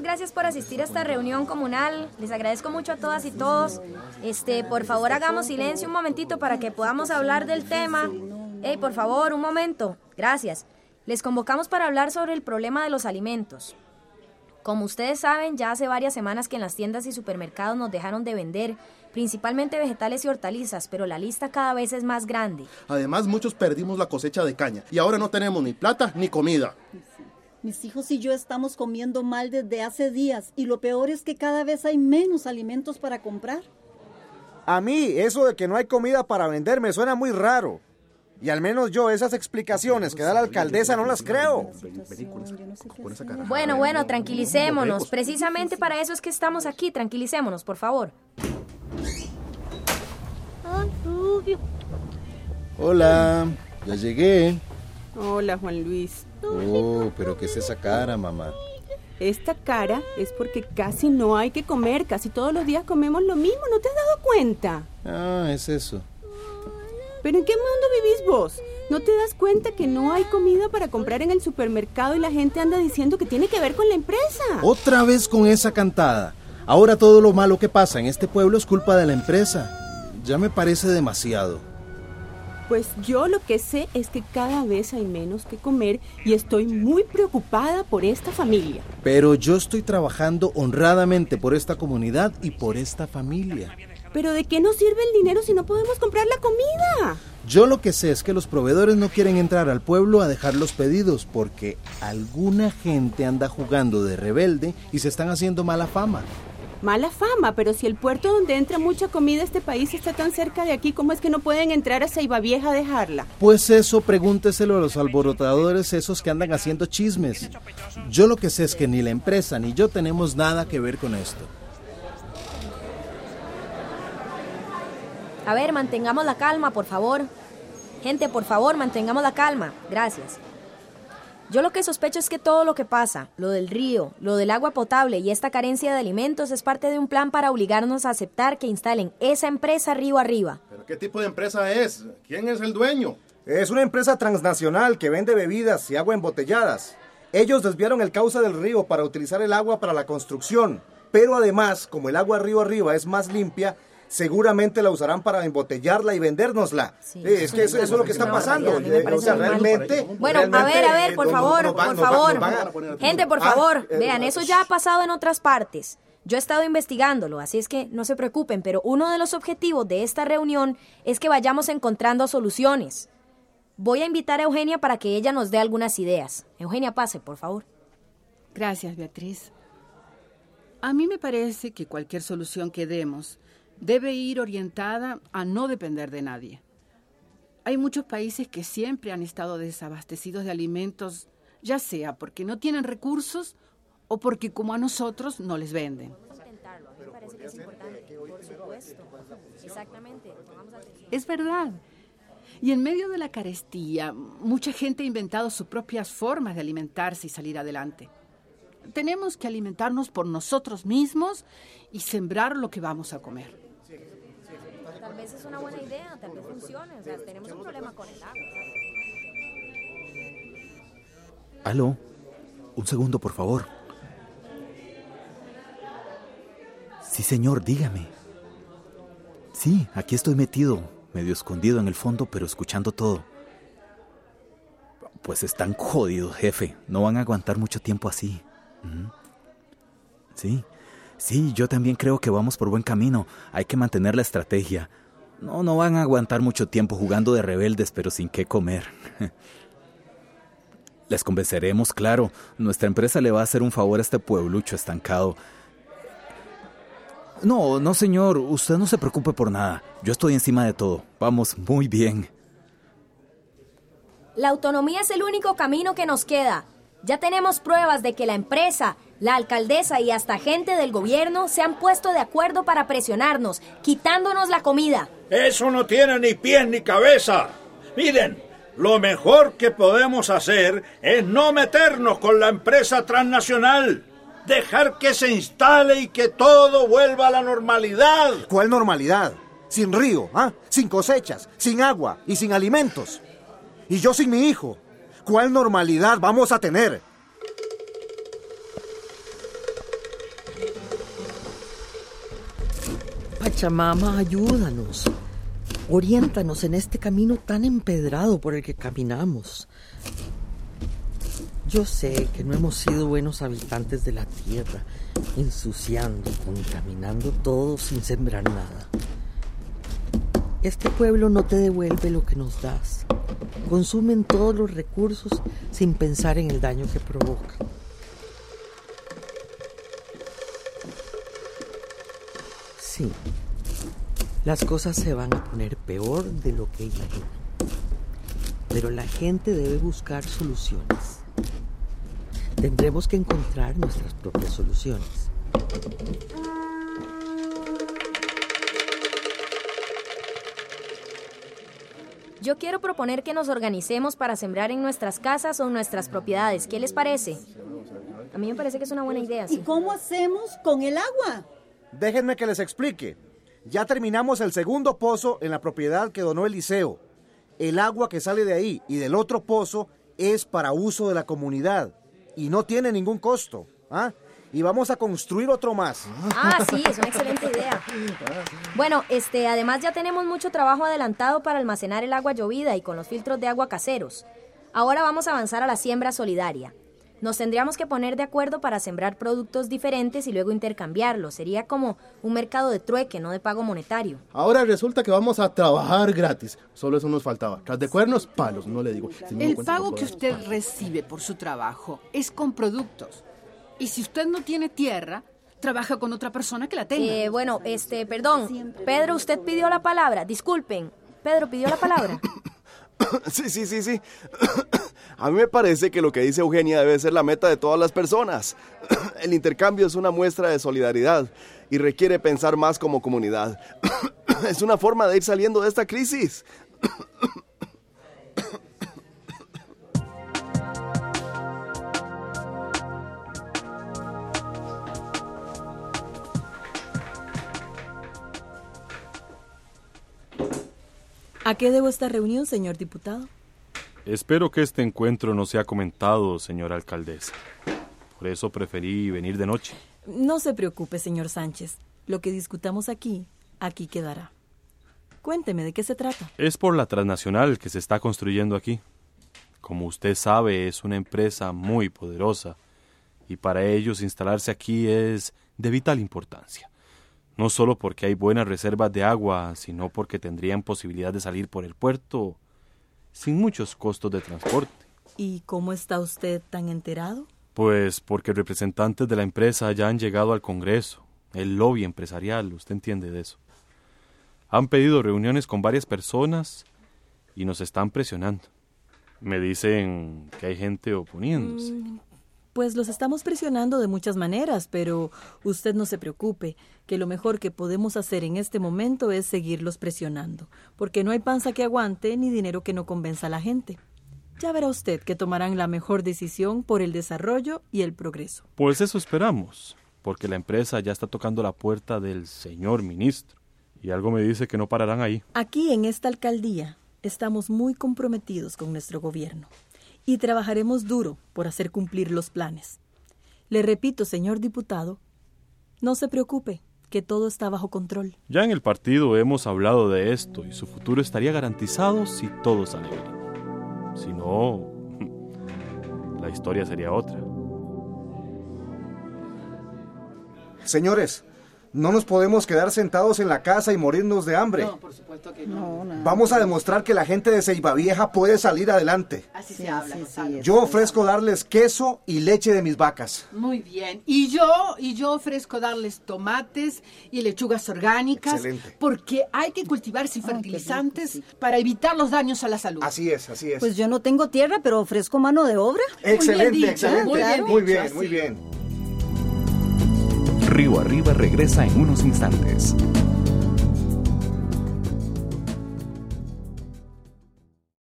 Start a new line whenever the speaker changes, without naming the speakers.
gracias por asistir a esta reunión comunal. Les agradezco mucho a todas y todos. Por favor, hagamos silencio un momentito para que podamos hablar del tema. Por favor, un momento. Gracias. Les convocamos para hablar sobre el problema de los alimentos. Como ustedes saben, ya hace varias semanas que en las tiendas y supermercados nos dejaron de vender, principalmente vegetales y hortalizas, pero la lista cada vez es más grande.
Además, muchos perdimos la cosecha de caña y ahora no tenemos ni plata ni comida.
Mis hijos y yo estamos comiendo mal desde hace días y lo peor es que cada vez hay menos alimentos para comprar.
A mí, eso de que no hay comida para vender me suena muy raro. Y al menos yo esas explicaciones que da la alcaldesa no las creo.
Bueno, tranquilicémonos. Precisamente para eso es que estamos aquí. Tranquilicémonos, por favor.
Hola, ya llegué.
Hola, Juan Luis.
Oh, pero ¿qué es esa cara, mamá?
Esta cara es porque casi no hay que comer. Casi todos los días comemos lo mismo. ¿No te has dado cuenta?
Ah, es eso.
¿Pero en qué mundo vivís vos? ¿No te das cuenta que no hay comida para comprar en el supermercado y la gente anda diciendo que tiene que ver con la empresa?
Otra vez con esa cantada. Ahora todo lo malo que pasa en este pueblo es culpa de la empresa. Ya me parece demasiado.
Pues yo lo que sé es que cada vez hay menos que comer y estoy muy preocupada por esta familia.
Pero yo estoy trabajando honradamente por esta comunidad y por esta familia.
¿Pero de qué nos sirve el dinero si no podemos comprar la comida?
Yo lo que sé es que los proveedores no quieren entrar al pueblo a dejar los pedidos porque alguna gente anda jugando de rebelde y se están haciendo mala fama.
Mala fama, pero si el puerto donde entra mucha comida a este país está tan cerca de aquí, ¿cómo es que no pueden entrar a Ceibavieja a dejarla?
Pues eso, pregúnteselo a los alborotadores esos que andan haciendo chismes. Yo lo que sé es que ni la empresa ni yo tenemos nada que ver con esto.
A ver, mantengamos la calma, por favor. Gente, por favor, mantengamos la calma. Gracias. Yo lo que sospecho es que todo lo que pasa, lo del río, lo del agua potable y esta carencia de alimentos es parte de un plan para obligarnos a aceptar que instalen esa empresa río arriba.
¿Pero qué tipo de empresa es? ¿Quién es el dueño?
Es una empresa transnacional que vende bebidas y agua embotelladas. Ellos desviaron el cauce del río para utilizar el agua para la construcción. Pero además, como el agua río arriba es más limpia, seguramente la usarán para embotellarla y vendérnosla. Sí, es que eso es lo que está pasando. O sea, realmente...
Bueno,
realmente,
a ver, por favor. Gente, por favor, vean, eso ya ha pasado en otras partes. Yo he estado investigándolo, así es que no se preocupen, pero uno de los objetivos de esta reunión es que vayamos encontrando soluciones. Voy a invitar a Eugenia para que ella nos dé algunas ideas. Eugenia, pase, por favor.
Gracias, Beatriz. A mí me parece que cualquier solución que demos debe ir orientada a no depender de nadie. Hay muchos países que siempre han estado desabastecidos de alimentos, ya sea porque no tienen recursos o porque como a nosotros no les venden. Es verdad. Y en medio de la carestía, mucha gente ha inventado sus propias formas de alimentarse y salir adelante. Tenemos que alimentarnos por nosotros mismos y sembrar lo que vamos a comer.
Tal vez es una buena idea, tal vez funcione. O sea, tenemos un problema con el agua.
Aló, un segundo, por favor. Sí, señor, dígame. Sí, aquí estoy metido, medio escondido en el fondo, pero escuchando todo. Pues están jodidos, jefe. No van a aguantar mucho tiempo así. Sí, yo también creo que vamos por buen camino. Hay que mantener la estrategia. No van a aguantar mucho tiempo jugando de rebeldes, pero sin qué comer. Les convenceremos, claro. Nuestra empresa le va a hacer un favor a este pueblucho estancado. No, señor, usted no se preocupe por nada. Yo estoy encima de todo. Vamos muy bien.
La autonomía es el único camino que nos queda. Ya tenemos pruebas de que la empresa, la alcaldesa y hasta gente del gobierno se han puesto de acuerdo para presionarnos, quitándonos la comida.
Eso no tiene ni pies ni cabeza. Miren, lo mejor que podemos hacer es no meternos con la empresa transnacional. Dejar que se instale y que todo vuelva a la normalidad.
¿Cuál normalidad? Sin río, sin cosechas, sin agua y sin alimentos. Y yo sin mi hijo. ¿Cuál normalidad vamos a tener?
Pachamama, ayúdanos. Oriéntanos en este camino tan empedrado por el que caminamos. Yo sé que no hemos sido buenos habitantes de la tierra, ensuciando y contaminando todo sin sembrar nada. Este pueblo no te devuelve lo que nos das. Consumen todos los recursos sin pensar en el daño que provocan. Sí, las cosas se van a poner peor de lo que imaginan. Pero la gente debe buscar soluciones. Tendremos que encontrar nuestras propias soluciones.
Yo quiero proponer que nos organicemos para sembrar en nuestras casas o en nuestras propiedades. ¿Qué les parece? A mí me parece que es una buena idea.
¿Y cómo hacemos con el agua?
Déjenme que les explique. Ya terminamos el segundo pozo en la propiedad que donó Eliseo. El agua que sale de ahí y del otro pozo es para uso de la comunidad y no tiene ningún costo. Y vamos a construir otro más.
Sí, es una excelente idea. Bueno, además ya tenemos mucho trabajo adelantado para almacenar el agua llovida y con los filtros de agua caseros. Ahora vamos a avanzar a la siembra solidaria. Nos tendríamos que poner de acuerdo para sembrar productos diferentes y luego intercambiarlos. Sería como un mercado de trueque, no de pago monetario.
Ahora resulta que vamos a trabajar gratis. Solo eso nos faltaba. Tras de cuernos, palos, no le digo.
El pago que usted recibe por su trabajo es con productos. Y si usted no tiene tierra, trabaja con otra persona que la tenga.
Perdón. Pedro, usted pidió la palabra. Disculpen. Pedro pidió la palabra.
Sí. A mí me parece que lo que dice Eugenia debe ser la meta de todas las personas. El intercambio es una muestra de solidaridad y requiere pensar más como comunidad. Es una forma de ir saliendo de esta crisis.
¿A qué debo esta reunión, señor diputado?
Espero que este encuentro no sea comentado, señora alcaldesa. Por eso preferí venir de noche.
No se preocupe, señor Sánchez. Lo que discutamos aquí quedará. Cuénteme, ¿de qué se trata?
Es por la transnacional que se está construyendo aquí. Como usted sabe, es una empresa muy poderosa y para ellos instalarse aquí es de vital importancia. No solo porque hay buenas reservas de agua, sino porque tendrían posibilidad de salir por el puerto sin muchos costos de transporte.
¿Y cómo está usted tan enterado?
Pues porque representantes de la empresa ya han llegado al Congreso, el lobby empresarial, usted entiende de eso. Han pedido reuniones con varias personas y nos están presionando. Me dicen que hay gente oponiéndose.
Pues los estamos presionando de muchas maneras, pero usted no se preocupe, que lo mejor que podemos hacer en este momento es seguirlos presionando, porque no hay panza que aguante ni dinero que no convenza a la gente. Ya verá usted que tomarán la mejor decisión por el desarrollo y el progreso.
Pues eso esperamos, porque la empresa ya está tocando la puerta del señor ministro, y algo me dice que no pararán ahí.
Aquí en esta alcaldía estamos muy comprometidos con nuestro gobierno. Y trabajaremos duro por hacer cumplir los planes. Le repito, señor diputado, no se preocupe, que todo está bajo control.
Ya en el partido hemos hablado de esto y su futuro estaría garantizado si todo sale bien. Si no, la historia sería otra.
Señores, no nos podemos quedar sentados en la casa y morirnos de hambre.
No, por supuesto que no.
Vamos a demostrar que la gente de Ceibavieja puede salir adelante.
Así se habla.
Yo ofrezco darles queso y leche de mis vacas.
Muy bien. Y yo ofrezco darles tomates y lechugas orgánicas.
Excelente.
Porque hay que cultivar sin fertilizantes para evitar los daños a la salud.
Así es.
Pues yo no tengo tierra, pero ofrezco mano de obra.
Excelente.
Río Arriba regresa en unos instantes.